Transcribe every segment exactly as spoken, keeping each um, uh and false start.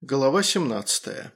Глава семнадцатая.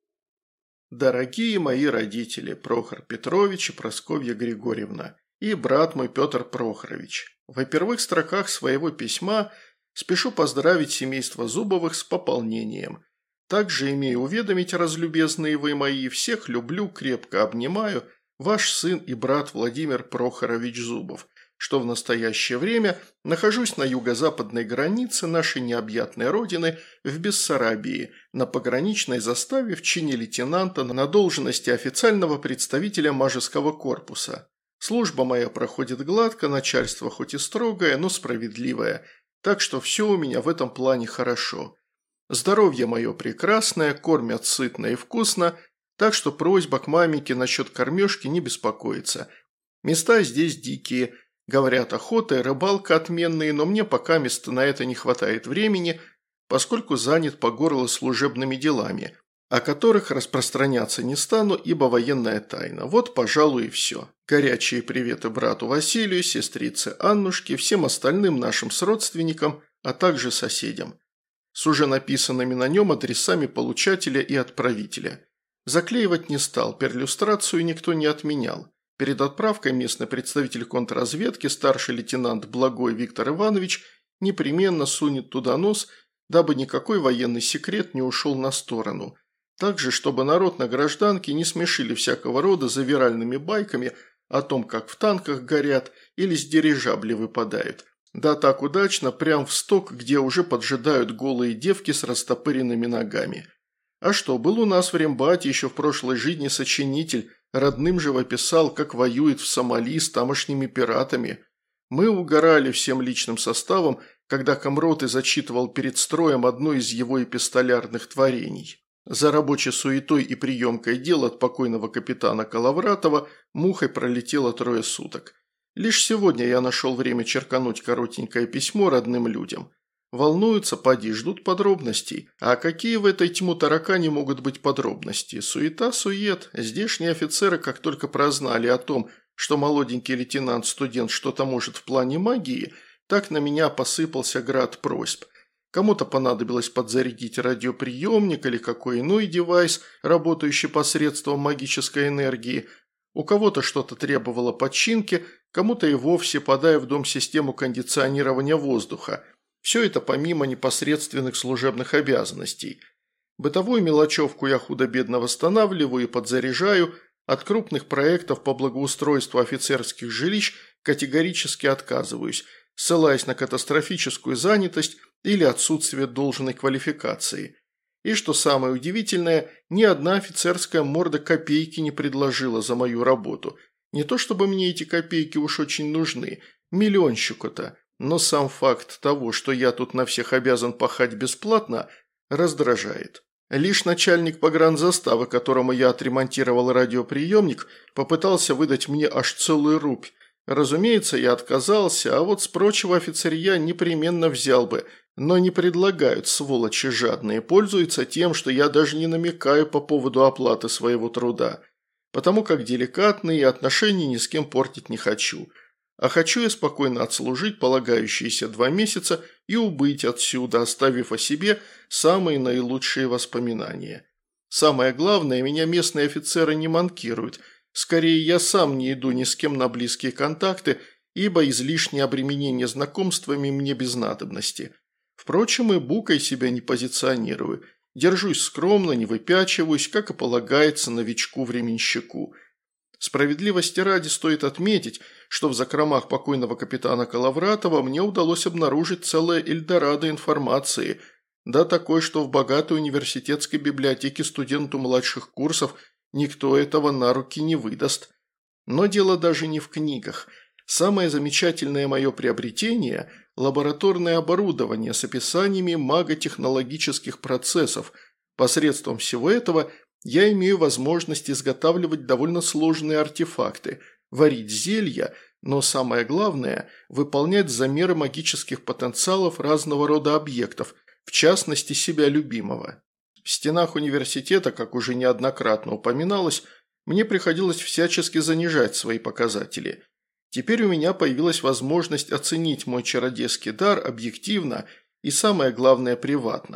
Дорогие мои родители Прохор Петрович и Прасковья Григорьевна и брат мой Петр Прохорович, во первых строках своего письма спешу поздравить семейство Зубовых с пополнением. Также имею уведомить, разлюбезные вы мои, всех люблю, крепко обнимаю, ваш сын и брат Владимир Прохорович Зубов, что в настоящее время нахожусь на юго-западной границе нашей необъятной родины в Бессарабии, на пограничной заставе в чине лейтенанта на должности официального представителя Мажеского корпуса. Служба моя проходит гладко, начальство хоть и строгое, но справедливое, так что все у меня в этом плане хорошо. Здоровье мое прекрасное, кормят сытно и вкусно, так что просьба к маменьке насчет кормежки не беспокоиться. Места здесь дикие. Говорят, охота и рыбалка отменные, но мне пока места на это не хватает времени, поскольку занят по горло служебными делами, о которых распространяться не стану, ибо военная тайна. Вот, пожалуй, и все. Горячие приветы брату Василию, сестрице Аннушке, всем остальным нашим сродственникам, а также соседям. С уже написанными на нем адресами получателя и отправителя. Заклеивать не стал, перлюстрацию никто не отменял. Перед отправкой местный представитель контрразведки, старший лейтенант Благой Виктор Иванович, непременно сунет туда нос, дабы никакой военный секрет не ушел на сторону. Также, чтобы народ на гражданке не смешили всякого рода завиральными байками о том, как в танках горят или с дирижабли выпадают. Да так удачно, прям в сток, где уже поджидают голые девки с растопыренными ногами. А что, был у нас в Рембате еще в прошлой жизни сочинитель, родным же описал, как воюет в Сомали с тамошними пиратами. Мы угорали всем личным составом, когда комроты зачитывал перед строем одно из его эпистолярных творений. За рабочей суетой и приемкой дел от покойного капитана Коловратова мухой пролетело трое суток. Лишь сегодня я нашел время черкануть коротенькое письмо родным людям. Волнуются, поди, ждут подробностей. А какие в этой тьму таракани могут быть подробности? Суета-сует. Здешние офицеры, как только прознали о том, что молоденький лейтенант-студент что-то может в плане магии, так на меня посыпался град просьб. Кому-то понадобилось подзарядить радиоприемник или какой иной девайс, работающий посредством магической энергии. У кого-то что-то требовало починки, кому-то и вовсе подай в дом систему кондиционирования воздуха. Все это помимо непосредственных служебных обязанностей. Бытовую мелочевку я худо-бедно восстанавливаю и подзаряжаю, от крупных проектов по благоустройству офицерских жилищ категорически отказываюсь, ссылаясь на катастрофическую занятость или отсутствие должной квалификации. И что самое удивительное, ни одна офицерская морда копейки не предложила за мою работу. Не то чтобы мне эти копейки уж очень нужны, миллионщику-то. Но сам факт того, что я тут на всех обязан пахать бесплатно, раздражает. Лишь начальник погранзаставы, которому я отремонтировал радиоприемник, попытался выдать мне аж целую рубь. Разумеется, я отказался, а вот с прочего офицерья непременно взял бы, но не предлагают, сволочи жадные, пользуются тем, что я даже не намекаю по поводу оплаты своего труда, потому как деликатные отношения ни с кем портить не хочу. А хочу я спокойно отслужить полагающиеся два месяца и убыть отсюда, оставив о себе самые наилучшие воспоминания. Самое главное, меня местные офицеры не манкируют. Скорее, я сам не иду ни с кем на близкие контакты, ибо излишнее обременение знакомствами мне без надобности. Впрочем, и букой себя не позиционирую. Держусь скромно, не выпячиваюсь, как и полагается новичку-временщику. Справедливости ради стоит отметить, что в закромах покойного капитана Коловратова мне удалось обнаружить целое эльдорадо информации, да такой, что в богатой университетской библиотеке студенту младших курсов никто этого на руки не выдаст. Но дело даже не в книгах. Самое замечательное мое приобретение – лабораторное оборудование с описаниями маготехнологических процессов. Посредством всего этого – я имею возможность изготавливать довольно сложные артефакты, варить зелья, но самое главное – выполнять замеры магических потенциалов разного рода объектов, в частности себя любимого. В стенах университета, как уже неоднократно упоминалось, мне приходилось всячески занижать свои показатели. Теперь у меня появилась возможность оценить мой чародейский дар объективно и, самое главное, приватно.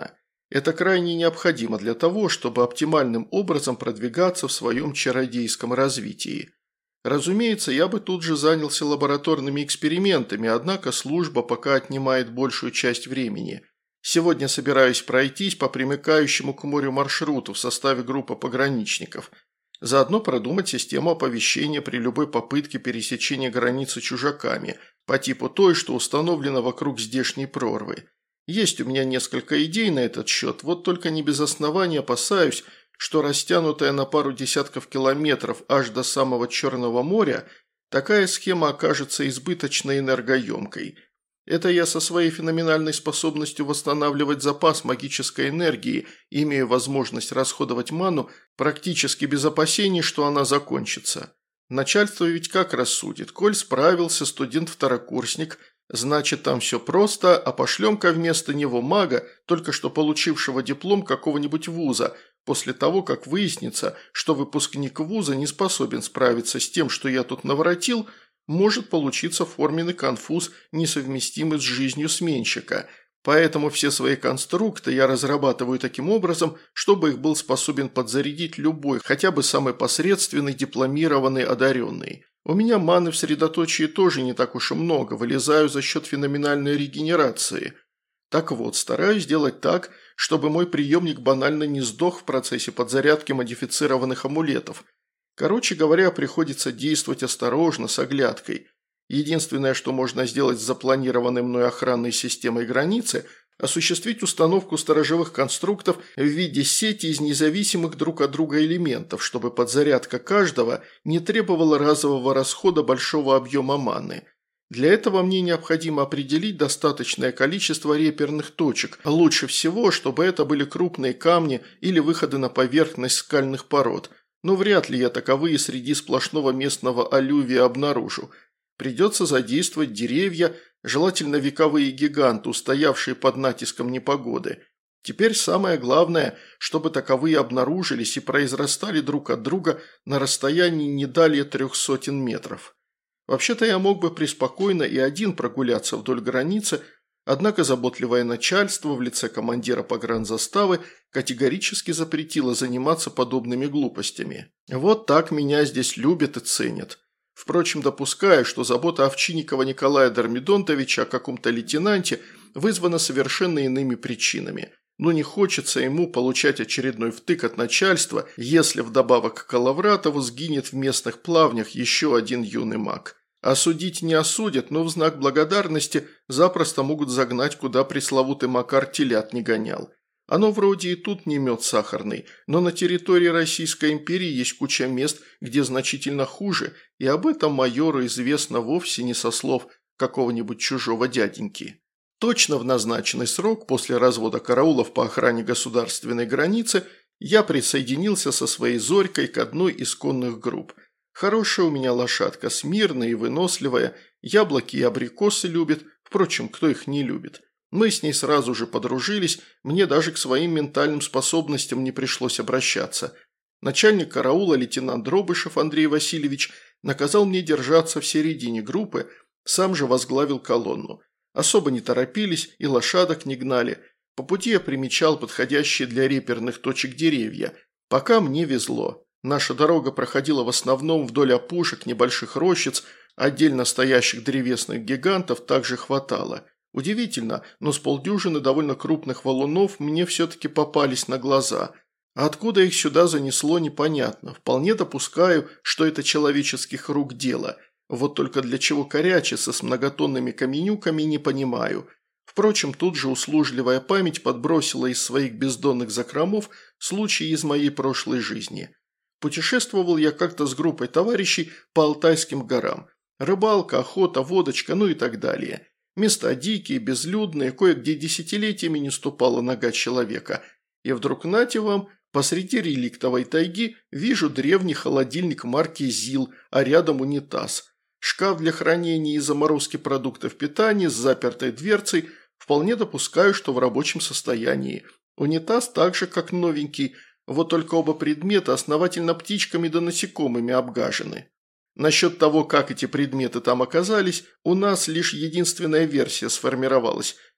Это крайне необходимо для того, чтобы оптимальным образом продвигаться в своем чародейском развитии. Разумеется, я бы тут же занялся лабораторными экспериментами, однако служба пока отнимает большую часть времени. Сегодня собираюсь пройтись по примыкающему к морю маршруту в составе группы пограничников. Заодно продумать систему оповещения при любой попытке пересечения границы чужаками, по типу той, что установлена вокруг здешней прорвы. Есть у меня несколько идей на этот счет, вот только не без основания опасаюсь, что растянутая на пару десятков километров аж до самого Черного моря, такая схема окажется избыточно энергоемкой. Это я со своей феноменальной способностью восстанавливать запас магической энергии имею возможность расходовать ману практически без опасений, что она закончится. Начальство ведь как рассудит, коль справился студент-второкурсник, значит там все просто, а пошлем-ка вместо него мага, только что получившего диплом какого-нибудь вуза, после того, как выяснится, что выпускник вуза не способен справиться с тем, что я тут наворотил, может получиться форменный конфуз, несовместимый с жизнью сменщика. Поэтому все свои конструкты я разрабатываю таким образом, чтобы их был способен подзарядить любой, хотя бы самый посредственный дипломированный одаренный. У меня маны в средоточии тоже не так уж и много, вылезаю за счет феноменальной регенерации. Так вот, стараюсь сделать так, чтобы мой приемник банально не сдох в процессе подзарядки модифицированных амулетов. Короче говоря, приходится действовать осторожно, с оглядкой. Единственное, что можно сделать с запланированной мной охранной системой границы – осуществить установку сторожевых конструктов в виде сети из независимых друг от друга элементов, чтобы подзарядка каждого не требовала разового расхода большого объема маны. Для этого мне необходимо определить достаточное количество реперных точек, лучше всего, чтобы это были крупные камни или выходы на поверхность скальных пород – но вряд ли я таковые среди сплошного местного аллювия обнаружу. Придется задействовать деревья, желательно вековые гиганты, устоявшие под натиском непогоды. Теперь самое главное, чтобы таковые обнаружились и произрастали друг от друга на расстоянии не далее трех сотен метров. Вообще-то я мог бы преспокойно и один прогуляться вдоль границы, однако заботливое начальство в лице командира погранзаставы категорически запретило заниматься подобными глупостями. Вот так меня здесь любят и ценят. Впрочем, допускаю, что забота Овчинникова Николая Дормидонтовича о каком-то лейтенанте вызвана совершенно иными причинами. Но не хочется ему получать очередной втык от начальства, если вдобавок к Коловратову сгинет в местных плавнях еще один юный маг. Осудить не осудят, но в знак благодарности запросто могут загнать, куда пресловутый Макар телят не гонял. Оно вроде и тут не мед сахарный, но на территории Российской империи есть куча мест, где значительно хуже, и об этом майору известно вовсе не со слов какого-нибудь чужого дяденьки. Точно в назначенный срок, после развода караулов по охране государственной границы, я присоединился со своей Зорькой к одной из конных групп. Хорошая у меня лошадка, смирная и выносливая, яблоки и абрикосы любит, впрочем, кто их не любит. Мы с ней сразу же подружились, мне даже к своим ментальным способностям не пришлось обращаться. Начальник караула лейтенант Дробышев Андрей Васильевич наказал мне держаться в середине группы, сам же возглавил колонну. Особо не торопились и лошадок не гнали. По пути я примечал подходящие для реперных точек деревья. Пока мне везло. Наша дорога проходила в основном вдоль опушек, небольших рощиц, отдельно стоящих древесных гигантов также хватало. Удивительно, но с полдюжины довольно крупных валунов мне все-таки попались на глаза. А откуда их сюда занесло, непонятно. Вполне допускаю, что это человеческих рук дело. Вот только для чего корячиться с многотонными каменюками, не понимаю. Впрочем, тут же услужливая память подбросила из своих бездонных закромов случаи из моей прошлой жизни. Путешествовал я как-то с группой товарищей по Алтайским горам. Рыбалка, охота, водочка, ну и так далее. Места дикие, безлюдные, кое-где десятилетиями не ступала нога человека. И вдруг нате вам, посреди реликтовой тайги вижу древний холодильник марки ЗИЛ, а рядом унитаз. Шкаф для хранения и заморозки продуктов питания с запертой дверцей, вполне допускаю, что в рабочем состоянии. Унитаз так же, как новенький, вот только оба предмета основательно птичками да насекомыми обгажены. Насчет того, как эти предметы там оказались, у нас лишь единственная версия сформировалась.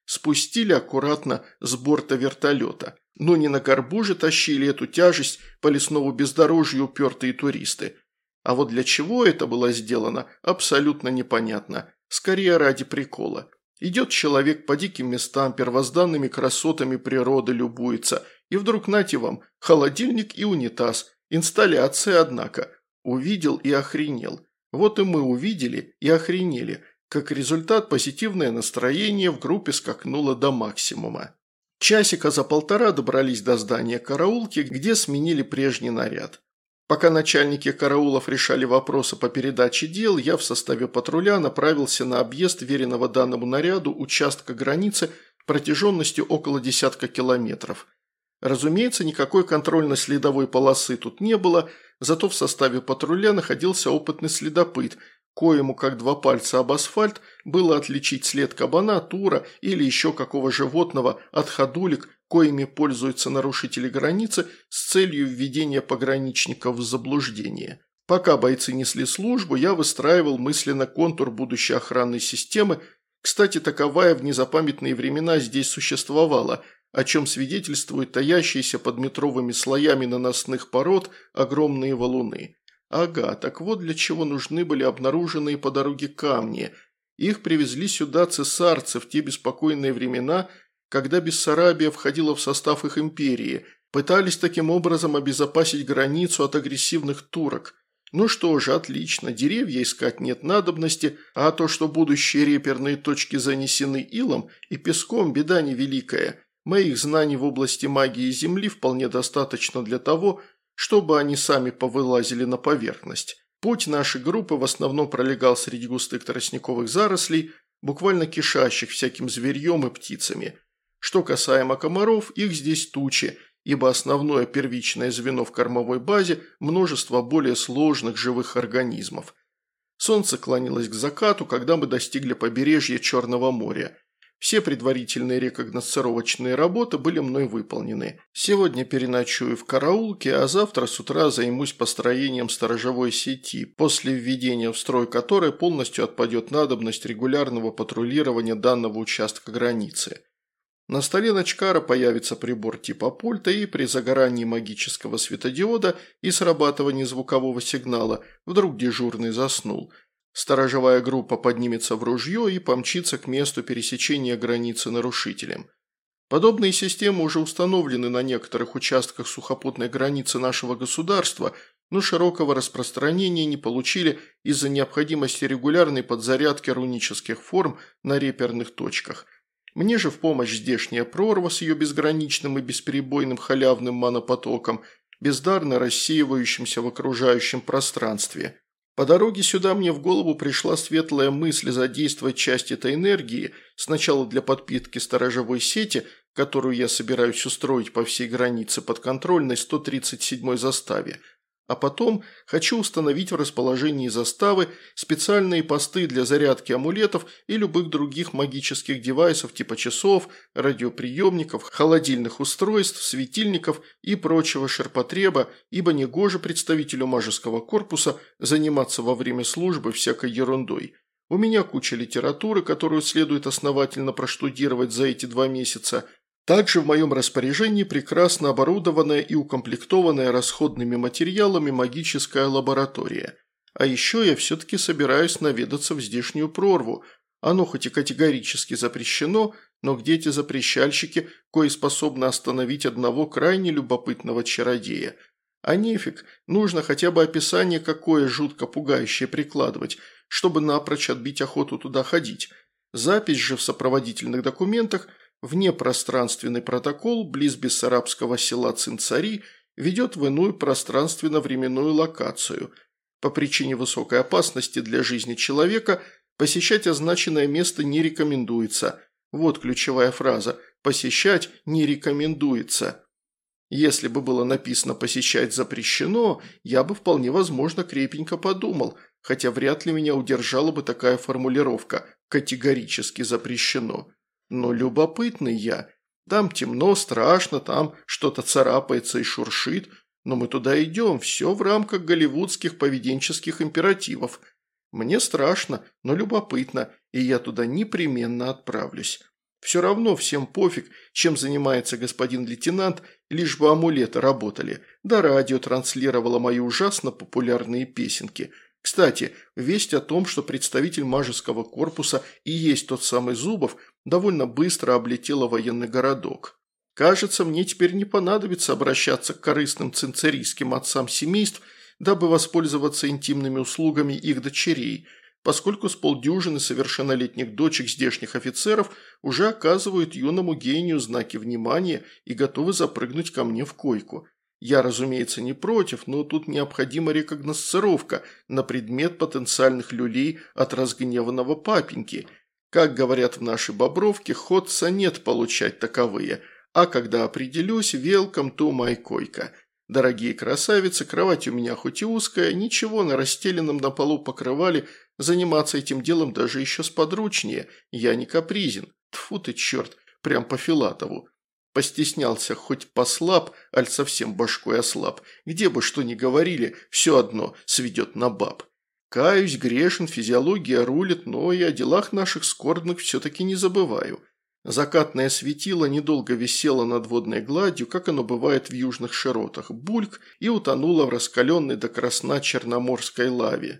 спустили аккуратно с борта вертолета. Но не на горбу же тащили эту тяжесть по лесному бездорожью упертые туристы. А вот для чего это было сделано, абсолютно непонятно. Скорее ради прикола. Идет человек по диким местам, первозданными красотами природы любуется, и вдруг нате вам холодильник и унитаз. Инсталляция, однако. Увидел и охренел. Вот и мы увидели и охренели. Как результат, позитивное настроение в группе скакнуло до максимума. Часика за полтора добрались до здания караулки, где сменили прежний наряд. Пока начальники караулов решали вопросы по передаче дел, я в составе патруля направился на объезд веренного данному наряду участка границы протяженностью около десятка километров. Разумеется, никакой контрольно-следовой полосы тут не было, зато в составе патруля находился опытный следопыт, коему, как два пальца об асфальт, было отличить след кабана, тура или еще какого животного от ходулек, коими пользуются нарушители границы с целью введения пограничников в заблуждение. Пока бойцы несли службу, я выстраивал мысленно контур будущей охранной системы. Кстати, таковая в незапамятные времена здесь существовала, о чем свидетельствуют таящиеся под метровыми слоями наносных пород огромные валуны. Ага, так вот для чего нужны были обнаруженные по дороге камни. Их привезли сюда цесарцы в те беспокойные времена, когда Бессарабия входила в состав их империи, пытались таким образом обезопасить границу от агрессивных турок. Ну что же, отлично, деревья искать нет надобности, а то, что будущие реперные точки занесены илом и песком, беда невеликая. Моих знаний в области магии Земли вполне достаточно для того, чтобы они сами повылазили на поверхность. Путь нашей группы в основном пролегал среди густых тростниковых зарослей, буквально кишащих всяким зверьем и птицами. Что касаемо комаров, их здесь тучи, ибо основное первичное звено в кормовой базе – множество более сложных живых организмов. Солнце клонилось к закату, когда мы достигли побережья Черного моря. Все предварительные рекогносцировочные работы были мной выполнены. Сегодня переночую в караулке, а завтра с утра займусь построением сторожевой сети, после введения в строй которой полностью отпадет надобность регулярного патрулирования данного участка границы. На столе Ночкара появится прибор типа пульта, и при загорании магического светодиода и срабатывании звукового сигнала вдруг дежурный заснул. Сторожевая группа поднимется в ружье и помчится к месту пересечения границы нарушителем. Подобные системы уже установлены на некоторых участках сухопутной границы нашего государства, но широкого распространения не получили из-за необходимости регулярной подзарядки рунических форм на реперных точках. Мне же в помощь здешняя прорва с ее безграничным и бесперебойным халявным манопотоком, бездарно рассеивающимся в окружающем пространстве. По дороге сюда мне в голову пришла светлая мысль задействовать часть этой энергии сначала для подпитки сторожевой сети, которую я собираюсь устроить по всей границе подконтрольной сто тридцать седьмой заставе, а потом хочу установить в расположении заставы специальные посты для зарядки амулетов и любых других магических девайсов типа часов, радиоприемников, холодильных устройств, светильников и прочего ширпотреба, ибо негоже представителю мажеского корпуса заниматься во время службы всякой ерундой. У меня куча литературы, которую следует основательно проштудировать за эти два месяца. Также в моем распоряжении прекрасно оборудованная и укомплектованная расходными материалами магическая лаборатория. А еще я все-таки собираюсь наведаться в здешнюю прорву. Оно хоть и категорически запрещено, но где эти запрещальщики, кои способны остановить одного крайне любопытного чародея? А нефиг, нужно хотя бы описание какое жутко пугающее прикладывать, чтобы напрочь отбить охоту туда ходить. Запись же в сопроводительных документах – внепространственный протокол близ бессарабского села Цинцари ведет в иную пространственно-временную локацию. По причине высокой опасности для жизни человека посещать означенное место не рекомендуется. Вот ключевая фраза «посещать не рекомендуется». Если бы было написано «посещать запрещено», я бы вполне возможно крепенько подумал, хотя вряд ли меня удержала бы такая формулировка «категорически запрещено». Но любопытный я. Там темно, страшно, там что-то царапается и шуршит, но мы туда идем, все в рамках голливудских поведенческих императивов. Мне страшно, но любопытно, и я туда непременно отправлюсь. Все равно всем пофиг, чем занимается господин лейтенант, лишь бы амулеты работали, да радио транслировало мои ужасно популярные песенки. Кстати, весть о том, что представитель мажеского корпуса и есть тот самый Зубов, довольно быстро облетела военный городок. Кажется, мне теперь не понадобится обращаться к корыстным цинцерийским отцам семейств, дабы воспользоваться интимными услугами их дочерей, поскольку с полдюжины совершеннолетних дочек здешних офицеров уже оказывают юному гению знаки внимания и готовы запрыгнуть ко мне в койку. Я, разумеется, не против, но тут необходима рекогносцировка на предмет потенциальных люлей от разгневанного папеньки. Как говорят в нашей Бобровке, ходца нет получать таковые, а когда определюсь, welcome to my койка. Дорогие красавицы, кровать у меня хоть и узкая, ничего, на расстеленном на полу покрывале заниматься этим делом даже еще сподручнее, я не капризен. Тьфу ты, черт, прям по Филатову. Постеснялся, хоть послаб, аль совсем башкой ослаб. Где бы что ни говорили, все одно сведет на баб. Каюсь, грешен, физиология рулит, но и о делах наших скорбных все-таки не забываю. Закатное светило недолго висело над водной гладью, как оно бывает в южных широтах, бульк, и утонуло в раскаленной до красна черноморской лаве.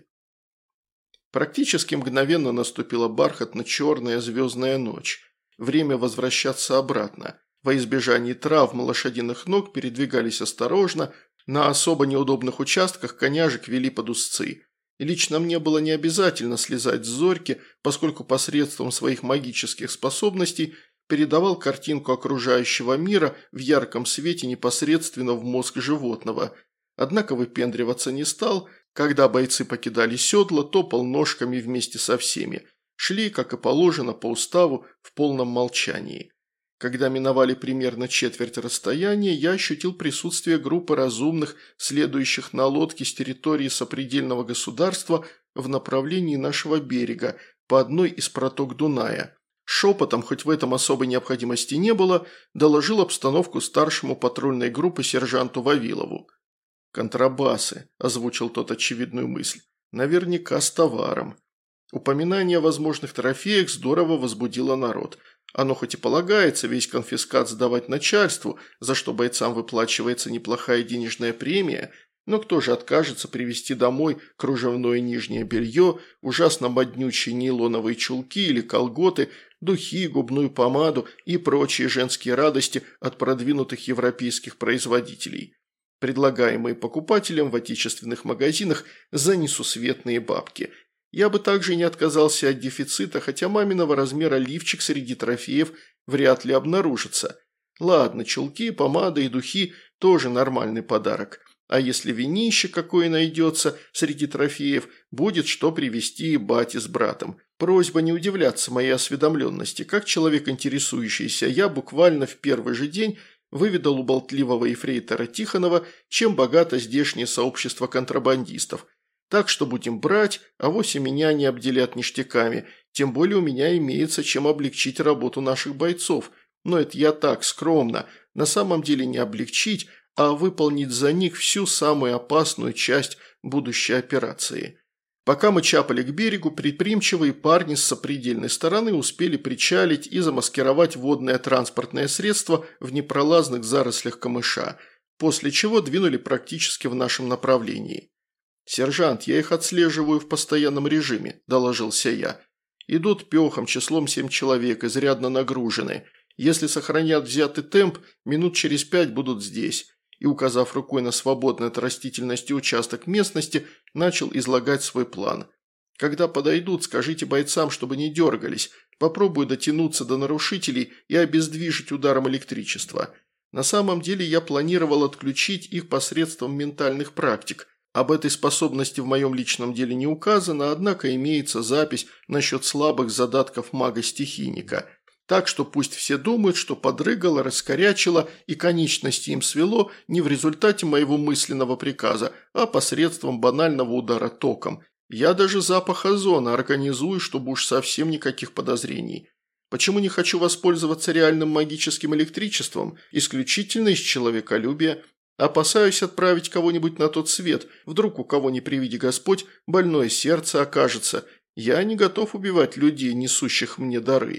Практически мгновенно наступила бархатно-черная звездная ночь. Время возвращаться обратно. Во избежание травм лошадиных ног передвигались осторожно, на особо неудобных участках коняжек вели под узцы. И лично мне было не обязательно слезать с зорьки, поскольку посредством своих магических способностей передавал картинку окружающего мира в ярком свете непосредственно в мозг животного. Однако выпендриваться не стал, когда бойцы покидали седла, топал ножками вместе со всеми. Шли, как и положено по уставу, в полном молчании. Когда миновали примерно четверть расстояния, я ощутил присутствие группы разумных, следующих на лодке с территории сопредельного государства в направлении нашего берега, по одной из проток Дуная. Шепотом, хоть в этом особой необходимости не было, доложил обстановку старшему патрульной группы сержанту Вавилову. «Контрабасы», – озвучил тот очевидную мысль, – «наверняка с товаром». Упоминание о возможных трофеях здорово возбудило народ. Оно хоть и полагается весь конфискат сдавать начальству, за что бойцам выплачивается неплохая денежная премия, но кто же откажется привезти домой кружевное нижнее белье, ужасно моднючие нейлоновые чулки или колготы, духи, губную помаду и прочие женские радости от продвинутых европейских производителей, предлагаемые покупателям в отечественных магазинах за несусветные бабки. Я бы также не отказался от дефицита, хотя маминого размера лифчик среди трофеев вряд ли обнаружится. Ладно, чулки, помада и духи – тоже нормальный подарок. А если винище какое найдется среди трофеев, будет что привезти и бате с братом. Просьба не удивляться моей осведомленности. Как человек интересующийся, я буквально в первый же день выведал у болтливого ефрейтора Тихонова, чем богато здешнее сообщество контрабандистов. Так что будем брать, а вось и меня не обделят ништяками, тем более у меня имеется чем облегчить работу наших бойцов. Но это я так, скромно, на самом деле не облегчить, а выполнить за них всю самую опасную часть будущей операции. Пока мы чапали к берегу, предприимчивые парни с сопредельной стороны успели причалить и замаскировать водное транспортное средство в непролазных зарослях камыша, после чего двинули практически в нашем направлении. «Сержант, я их отслеживаю в постоянном режиме», – доложился я. «Идут пехом, числом семь человек, изрядно нагружены. Если сохранят взятый темп, минут через пять будут здесь». И, указав рукой на свободный от растительности участок местности, начал излагать свой план. «Когда подойдут, скажите бойцам, чтобы не дергались. Попробую дотянуться до нарушителей и обездвижить ударом электричества. На самом деле я планировал отключить их посредством ментальных практик. Об этой способности в моем личном деле не указано, однако имеется запись насчет слабых задатков мага-стихийника. Так что пусть все думают, что подрыгало, раскорячило и конечности им свело не в результате моего мысленного приказа, а посредством банального удара током. Я даже запах озона организую, чтобы уж совсем никаких подозрений. Почему не хочу воспользоваться реальным магическим электричеством? Исключительно из человеколюбия. Опасаюсь отправить кого-нибудь на тот свет, вдруг у кого не приведи Господь больное сердце окажется. Я не готов убивать людей, несущих мне дары.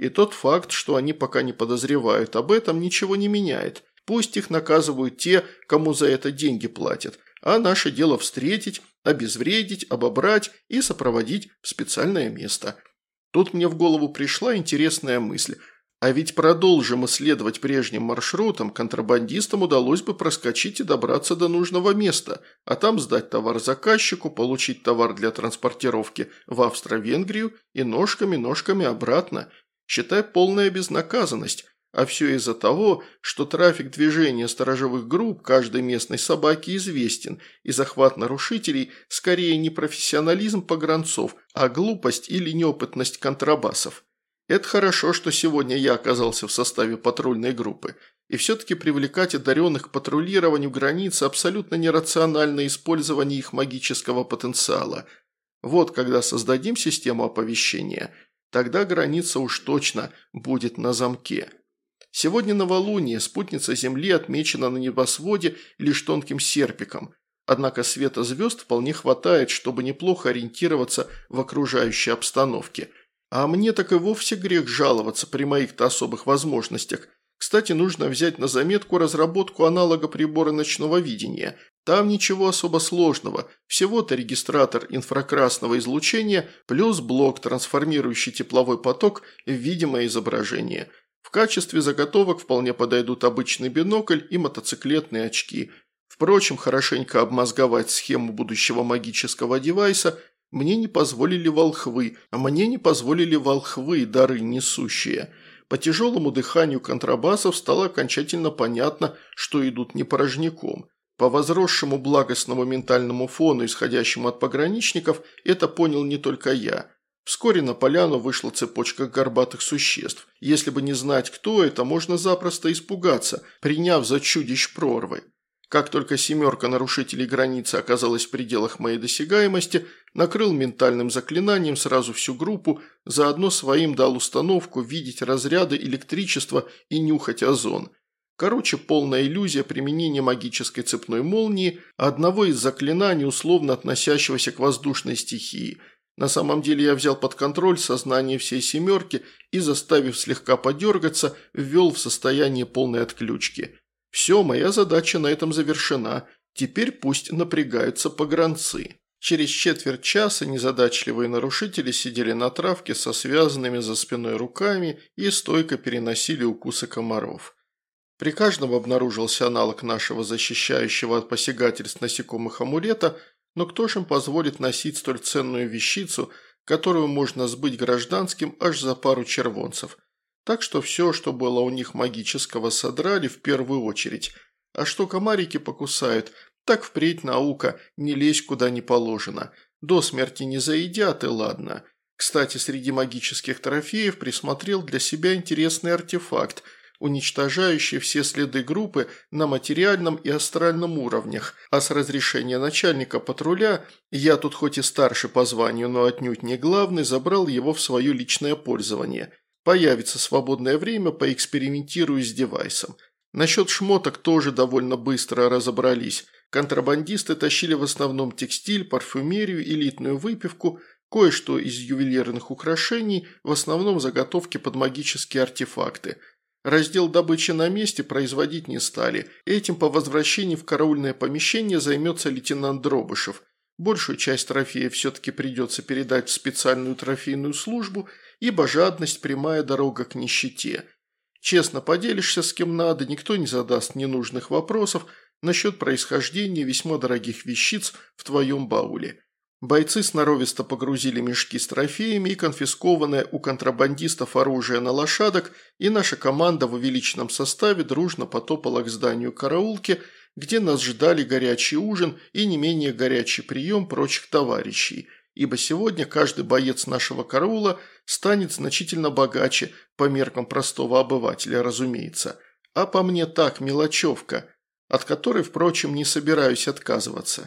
И тот факт, что они пока не подозревают об этом, ничего не меняет. Пусть их наказывают те, кому за это деньги платят, а наше дело встретить, обезвредить, обобрать и сопроводить в специальное место. Тут мне в голову пришла интересная мысль. А ведь продолжим исследовать прежним маршрутом, контрабандистам удалось бы проскочить и добраться до нужного места, а там сдать товар заказчику, получить товар для транспортировки в Австро-Венгрию и ножками-ножками обратно. Считай, полная безнаказанность. А все из-за того, что трафик движения сторожевых групп каждой местной собаки известен, и захват нарушителей скорее не профессионализм погранцов, а глупость или неопытность контрабасов. Это хорошо, что сегодня я оказался в составе патрульной группы. И все-таки привлекать одаренных к патрулированию границы абсолютно нерациональное использование их магического потенциала. Вот когда создадим систему оповещения, тогда граница уж точно будет на замке. Сегодня новолуние, спутница Земли отмечена на небосводе лишь тонким серпиком. Однако света звезд вполне хватает, чтобы неплохо ориентироваться в окружающей обстановке. А мне так и вовсе грех жаловаться при моих-то особых возможностях. Кстати, нужно взять на заметку разработку аналога прибора ночного видения. Там ничего особо сложного, всего-то регистратор инфракрасного излучения плюс блок, трансформирующий тепловой поток в видимое изображение. В качестве заготовок вполне подойдут обычный бинокль и мотоциклетные очки. Впрочем, хорошенько обмозговать схему будущего магического девайса мне не позволили волхвы, а мне не позволили волхвы, дары несущие. По тяжелому дыханию контрабасов стало окончательно понятно, что идут не порожняком. По возросшему благостному ментальному фону, исходящему от пограничников, это понял не только я. Вскоре на поляну вышла цепочка горбатых существ. Если бы не знать, кто это, можно запросто испугаться, приняв за чудищ прорвы. Как только семерка нарушителей границы оказалась в пределах моей досягаемости, накрыл ментальным заклинанием сразу всю группу, заодно своим дал установку видеть разряды электричества и нюхать озон. Короче, полная иллюзия применения магической цепной молнии, одного из заклинаний, условно относящегося к воздушной стихии. На самом деле я взял под контроль сознание всей семерки и, заставив слегка подергаться, ввел в состояние полной отключки. Все, моя задача на этом завершена, теперь пусть напрягаются погранцы. Через четверть часа незадачливые нарушители сидели на травке со связанными за спиной руками и стойко переносили укусы комаров. При каждом обнаружился аналог нашего защищающего от посягательств насекомых амулета, но кто ж им позволит носить столь ценную вещицу, которую можно сбыть гражданским аж за пару червонцев? Так что все, что было у них магического, содрали в первую очередь. А что комарики покусают, так впредь наука, не лезь куда не положено. До смерти не заедят, и ладно. Кстати, среди магических трофеев присмотрел для себя интересный артефакт – уничтожающий все следы группы на материальном и астральном уровнях, а с разрешения начальника патруля, я тут хоть и старше по званию, но отнюдь не главный, забрал его в свое личное пользование. Появится свободное время, поэкспериментирую с девайсом. Насчет шмоток тоже довольно быстро разобрались. Контрабандисты тащили в основном текстиль, парфюмерию, элитную выпивку, кое-что из ювелирных украшений, в основном заготовки под магические артефакты. Раздел добычи на месте производить не стали. Этим по возвращении в караульное помещение займется лейтенант Дробышев. Большую часть трофеев все-таки придется передать в специальную трофейную службу, ибо жадность – прямая дорога к нищете. Честно поделишься с кем надо, никто не задаст ненужных вопросов насчет происхождения весьма дорогих вещиц в твоем бауле. Бойцы сноровисто погрузили мешки с трофеями и конфискованное у контрабандистов оружие на лошадок, и наша команда в увеличенном составе дружно потопала к зданию караулки, где нас ждали горячий ужин и не менее горячий прием прочих товарищей, ибо сегодня каждый боец нашего караула станет значительно богаче, по меркам простого обывателя, разумеется. А по мне так, мелочевка, от которой, впрочем, не собираюсь отказываться.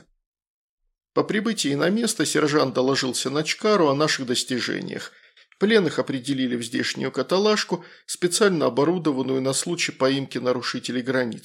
По прибытии на место сержант доложился начкару о наших достижениях. Пленных определили в здешнюю каталажку, специально оборудованную на случай поимки нарушителей границы.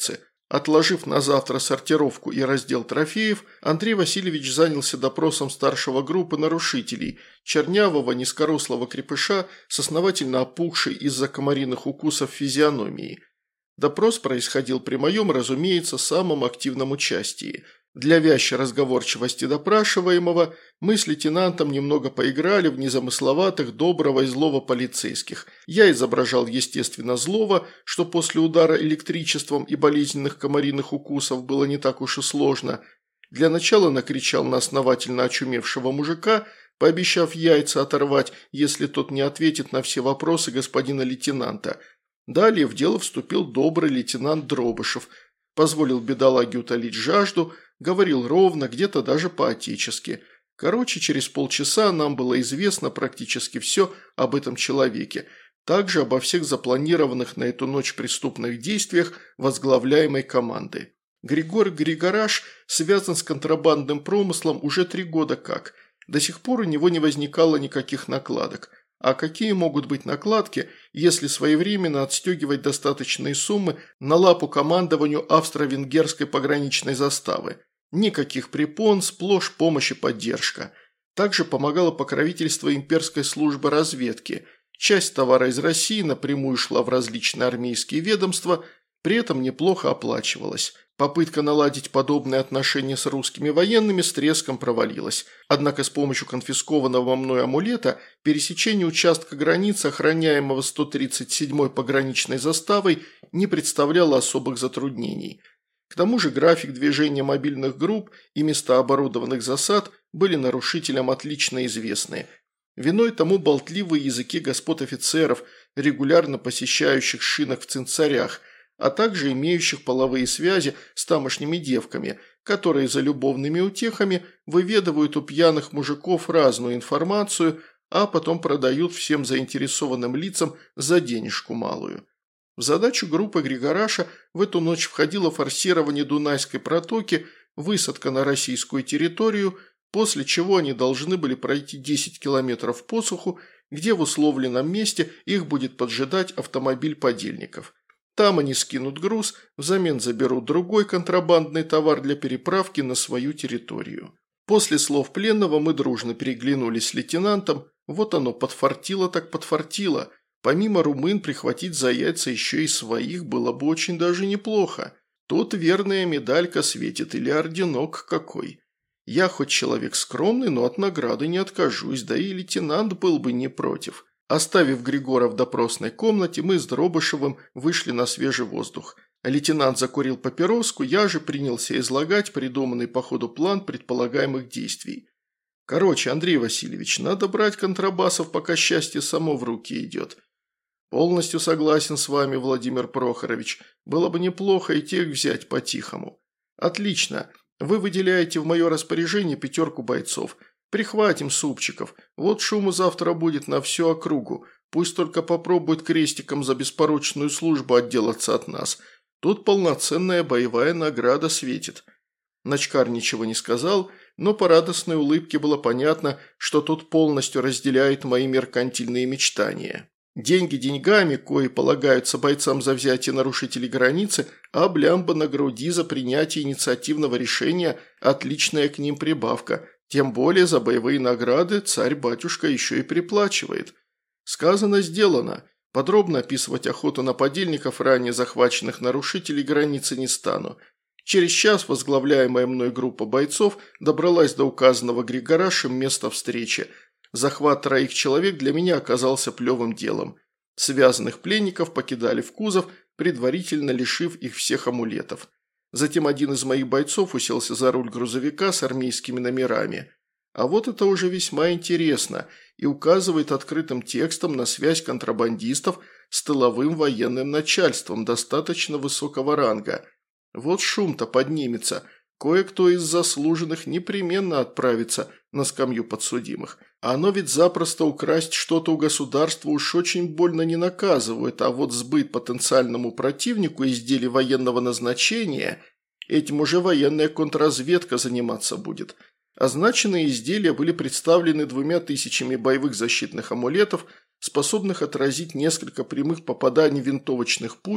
Отложив на завтра сортировку и раздел трофеев, Андрей Васильевич занялся допросом старшего группы нарушителей, чернявого, низкорослого крепыша с основательно опухшей из-за комариных укусов физиономией. Допрос происходил при моем, разумеется, самом активном участии. Для вящей разговорчивости допрашиваемого мы с лейтенантом немного поиграли в незамысловатых доброго и злого полицейских. Я изображал, естественно, злого, что после удара электричеством и болезненных комариных укусов было не так уж и сложно. Для начала накричал на основательно очумевшего мужика, пообещав яйца оторвать, если тот не ответит на все вопросы господина лейтенанта. Далее в дело вступил добрый лейтенант Дробышев, позволил бедолаге утолить жажду, говорил ровно, где-то даже по-отечески. Короче, через полчаса нам было известно практически все об этом человеке, также обо всех запланированных на эту ночь преступных действиях возглавляемой команды. Григорий Григораш связан с контрабандным промыслом уже три года как. До сих пор у него не возникало никаких накладок. А какие могут быть накладки, если своевременно отстегивать достаточные суммы на лапу командованию австро-венгерской пограничной заставы? Никаких препон, сплошь помощь и поддержка. Также помогало покровительство имперской службы разведки. Часть товара из России напрямую шла в различные армейские ведомства, при этом неплохо оплачивалась. Попытка наладить подобные отношения с русскими военными с треском провалилась. Однако с помощью конфискованного мной амулета пересечение участка границы, охраняемого сто тридцать седьмой пограничной заставой, не представляло особых затруднений. К тому же график движения мобильных групп и места оборудованных засад были нарушителям отлично известны. Виной тому болтливые языки господ офицеров, регулярно посещающих шинок в цинцарях, а также имеющих половые связи с тамошними девками, которые за любовными утехами выведывают у пьяных мужиков разную информацию, а потом продают всем заинтересованным лицам за денежку малую. В задачу группы Григораша в эту ночь входило форсирование Дунайской протоки, высадка на российскую территорию, после чего они должны были пройти десять километров по суху, где в условленном месте их будет поджидать автомобиль подельников. Там они скинут груз, взамен заберут другой контрабандный товар для переправки на свою территорию. После слов пленного мы дружно переглянулись с лейтенантом. Вот оно, подфартило так подфартило. Помимо румын прихватить за яйца еще и своих было бы очень даже неплохо. Тут верная медалька светит или орденок какой. Я хоть человек скромный, но от награды не откажусь, да и лейтенант был бы не против. Оставив Григора в допросной комнате, мы с Дробышевым вышли на свежий воздух. Лейтенант закурил папироску, я же принялся излагать придуманный по ходу план предполагаемых действий. Короче, Андрей Васильевич, надо брать контрабасов, пока счастье само в руки идет. Полностью согласен с вами, Владимир Прохорович. Было бы неплохо и тех взять по-тихому. Отлично. Вы выделяете в мое распоряжение пятерку бойцов. Прихватим супчиков. Вот шуму завтра будет на всю округу. Пусть только попробует крестиком за беспорочную службу отделаться от нас. Тут полноценная боевая награда светит». Начкар ничего не сказал, но по радостной улыбке было понятно, что тот полностью разделяет мои меркантильные мечтания. Деньги деньгами, кои полагаются бойцам за взятие нарушителей границы, а блямба на груди за принятие инициативного решения – отличная к ним прибавка. Тем более за боевые награды царь-батюшка еще и приплачивает. Сказано, сделано. Подробно описывать охоту на подельников ранее захваченных нарушителей границы не стану. Через час возглавляемая мной группа бойцов добралась до указанного Григорашем места встречи. Захват троих человек для меня оказался плевым делом. Связанных пленников покидали в кузов, предварительно лишив их всех амулетов. Затем один из моих бойцов уселся за руль грузовика с армейскими номерами. А вот это уже весьма интересно и указывает открытым текстом на связь контрабандистов с тыловым военным начальством достаточно высокого ранга. Вот шум-то поднимется. Кое-кто из заслуженных непременно отправится на скамью подсудимых. А оно ведь запросто украсть что-то у государства уж очень больно не наказывают, а вот сбыт потенциальному противнику изделий военного назначения, этим уже военная контрразведка заниматься будет. Означенные изделия были представлены двумя тысячами боевых защитных амулетов, способных отразить несколько прямых попаданий винтовочных пуль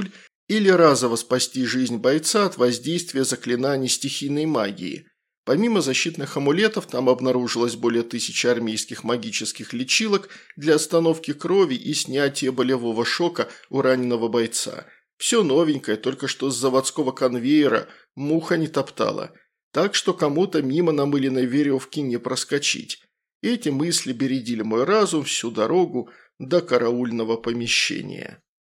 или разово спасти жизнь бойца от воздействия заклинаний стихийной магии. Помимо защитных амулетов, там обнаружилось более тысячи армейских магических лечилок для остановки крови и снятия болевого шока у раненого бойца. Все новенькое, только что с заводского конвейера, муха не топтала. Так что кому-то мимо намыленной веревки не проскочить. Эти мысли бередили мой разум всю дорогу до караульного помещения.